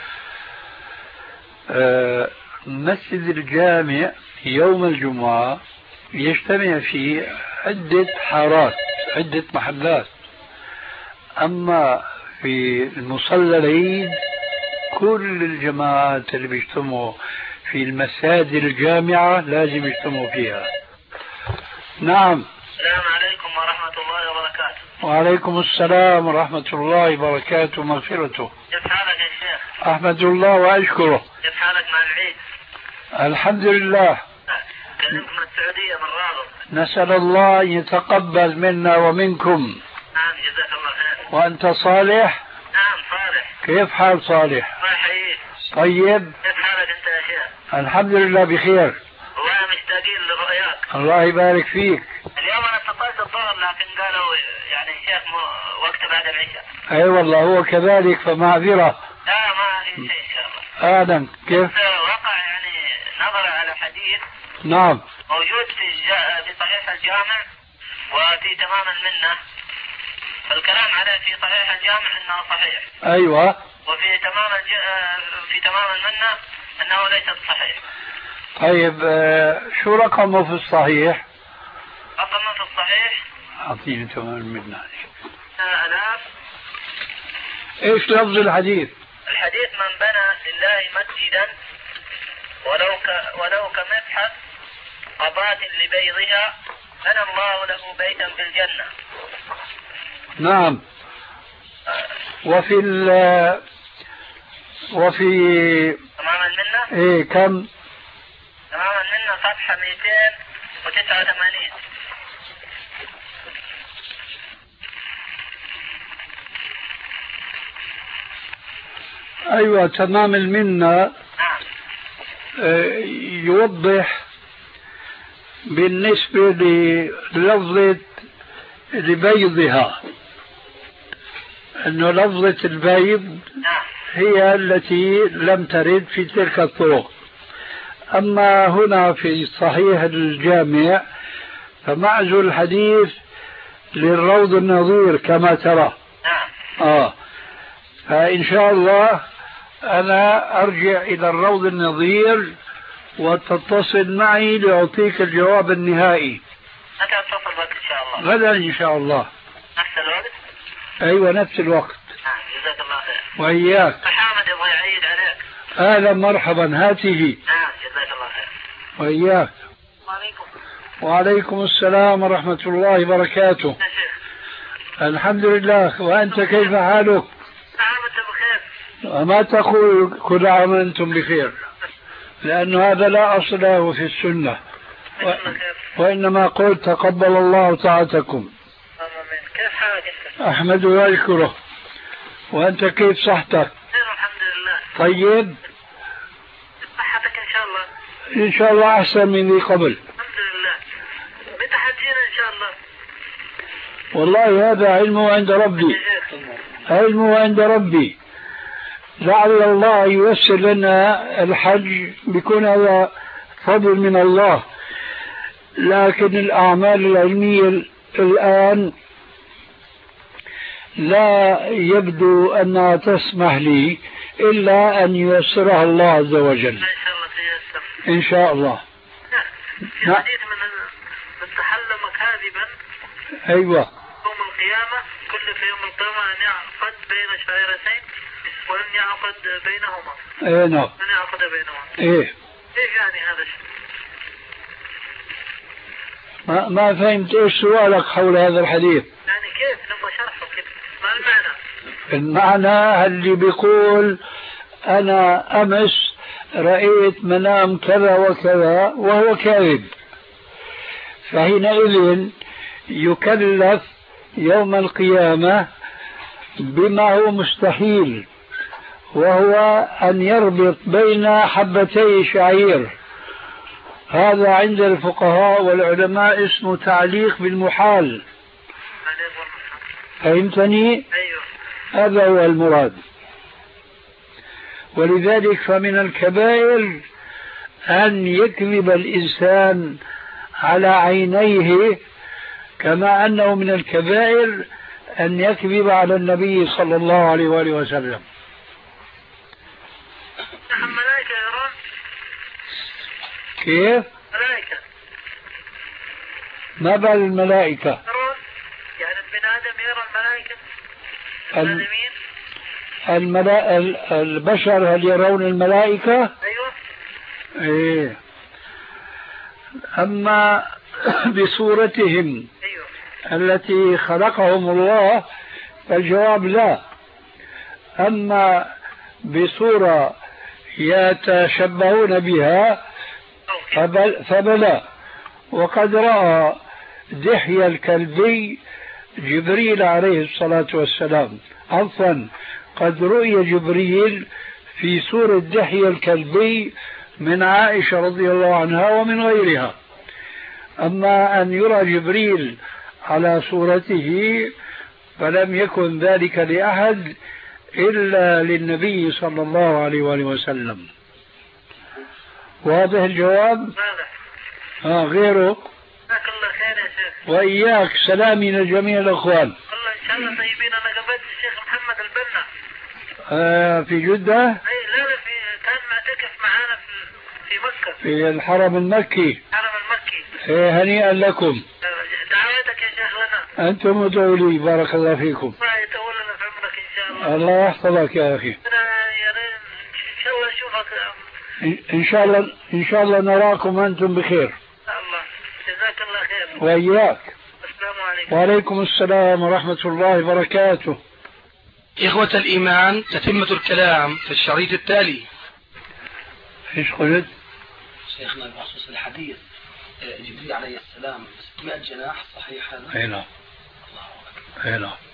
آه مسجد الجامع يوم الجمعة يجتمع فيه عدة حارات، عدة محلات. أما في المصلى العيد كل الجماعات اللي بيجتمعوا في المساجد الجامعة لازم يجتمعوا فيها. نعم. السلام عليكم ورحمة الله وبركاته. وعليكم السلام ورحمة الله وبركاته ومغفرته. كيف حالك يا شيخ؟ أحمد الله وأشكره. كيف حالك مع العيد؟ الحمد لله. كلمت من السعودية من رابط. نسأل الله أن يتقبل منا ومنكم. نعم جزاك الله خير. وأنت صالح؟ نعم صالح. كيف حال صالح؟ الله يحييك. طيب. كيف حالك أنت يا شيخ؟ الحمد لله بخير. والله مشتاقين لرؤياك. الله يبارك فيك. اليوم أنا اتصلت الظهر لكن قالوا يعني الشيخ وقت بعد العشاء. أي والله هو كذلك فمعذرة. لا ما في شيء إن شاء الله. أهلا كيف؟ وقع يعني نظر على حديث نعم موجود في الج... في صحيح الجامع وفي تمام المنة، فالكلام عليه في صحيح الجامع أنه صحيح. أيوة. وفي تمام الج... في تمام المنة أنه ليس صحيح. طيب شو رقمه في الصحيح؟ رقمه في الصحيح أعطيني تمام منه. آلاف. إيش لفظ الحديث؟ الحديث من بنى لله مسجدا ولو ك... ولو كمبحث قبات لبيضها بنى الله له بيتا في الجنة. نعم. وفي ال وفي تمام المنة. إيه كم؟ تمام المنة صفحة مئتين وتسعة وثمانين. أيوة تمام المنة. نعم. يوضح بالنسبة للفظة لبيضها أنه لفظة البيض هي التي لم ترد في تلك الطرق. أما هنا في صحيح الجامع فمعزو الحديث للروض النظير كما ترى. آه. فإن شاء الله أنا أرجع إلى الروض النظير وتتصل معي لأعطيك الجواب النهائي. متى أتصل بك إن شاء الله؟ غدا إن شاء الله. نفس الوقت؟ أيوة نفس الوقت. نعم جزاك الله خير. وإياك. محمد يبغى يعيد عليك. أهلا مرحبا هاته. نعم جزاك الله خير. وإياك. وعليكم. وعليكم السلام ورحمة الله وبركاته. الحمد لله. وأنت كيف حالك؟ نعم أنت بخير. وما تقول كل عام وأنتم بخير، لأن هذا لا أصل له في السنة، و... وإنما قل تقبل الله طاعتكم. كيف حالك أنت؟ أحمد وأشكره. وأنت كيف صحتك؟ الحمد لله. طيب صحتك إن شاء الله؟ إن شاء الله أحسن من ذي قبل. الحمد لله. متى حتجينا إن شاء الله؟ والله هذا علمه عند ربي، علمه عند ربي. لعل الله ييسر لنا الحج، بيكون هذا فضل من الله، لكن الأعمال العلمية الآن لا يبدو أنها تسمح لي إلا أن ييسرها الله عز وجل. إن شاء الله تيسر. إن شاء الله. في حديث من من تحلم كاذبا أيوة يوم القيامة كل في يوم القيامة أن يعقد بين شعيرتين وأن يعقد بينهما. إيه نعم. أن يعقد بينهما. إيه. إيش يعني هذا الشيء؟ ما ما فهمت إيش سؤالك حول هذا الحديث؟ يعني كيف نبغى شرحه كيف؟ ما المعنى؟ المعنى اللي بيقول أنا أمس رأيت منام كذا وكذا وهو كاذب، فحينئذ يكلف يوم القيامة بما هو مستحيل، وهو أن يربط بين حبتي شعير. هذا عند الفقهاء والعلماء اسمه تعليق بالمحال. فهمتني؟ أيوه. هذا هو المراد. ولذلك فمن الكبائر أن يكذب الإنسان على عينيه، كما أنه من الكبائر أن يكذب على النبي صلى الله عليه وآله وسلم. الملائكة يرون؟ كيف؟ ملائكة. ما بال الملائكة؟ يرون؟ يعني ابن آدم يرى الملائكة؟ ال... الملا... البشر هل يرون الملائكة؟ أيوه. إيه. أما بصورتهم أيوه. التي خلقهم الله فالجواب لا. أما بصورة يتشبهون بها فبل فبلا. وقد رأى دحية الكلبي جبريل عليه الصلاة والسلام، عفوا قد رؤي جبريل في سورة دحية الكلبي من عائشة رضي الله عنها ومن غيرها. أما أن يرى جبريل على صورته فلم يكن ذلك لأحد إلا للنبي صلى الله عليه وآله وسلم. واضح الجواب؟ واضح. آه غيره؟ جزاك الله خير يا شيخ. وإياك سلامي لجميع الأخوان. والله إن شاء الله طيبين. أنا قابلت الشيخ محمد البنا. آه في جدة؟ أي لا لا في كان معتكف معانا في في مكة. في الحرم المكي. الحرم المكي. إيه هنيئا لكم. دعواتك يا شيخ لنا. أنتم ادعوا لي بارك الله فيكم. الله يطول لنا في عمرك إن شاء الله. الله يحفظك يا أخي. أنا يا ريت إن شاء الله أشوفك. إن شاء الله إن شاء الله نراكم أنتم بخير. الله جزاك الله خير. وإياك. السلام عليكم. وعليكم السلام ورحمة الله وبركاته. إخوة الإيمان، تتمة الكلام في الشريط التالي. إيش قلت؟ شيخنا بخصوص الحديث جبريل عليه السلام ستمائة جناح صحيح هذا؟ أي نعم. الله أكبر. أي نعم.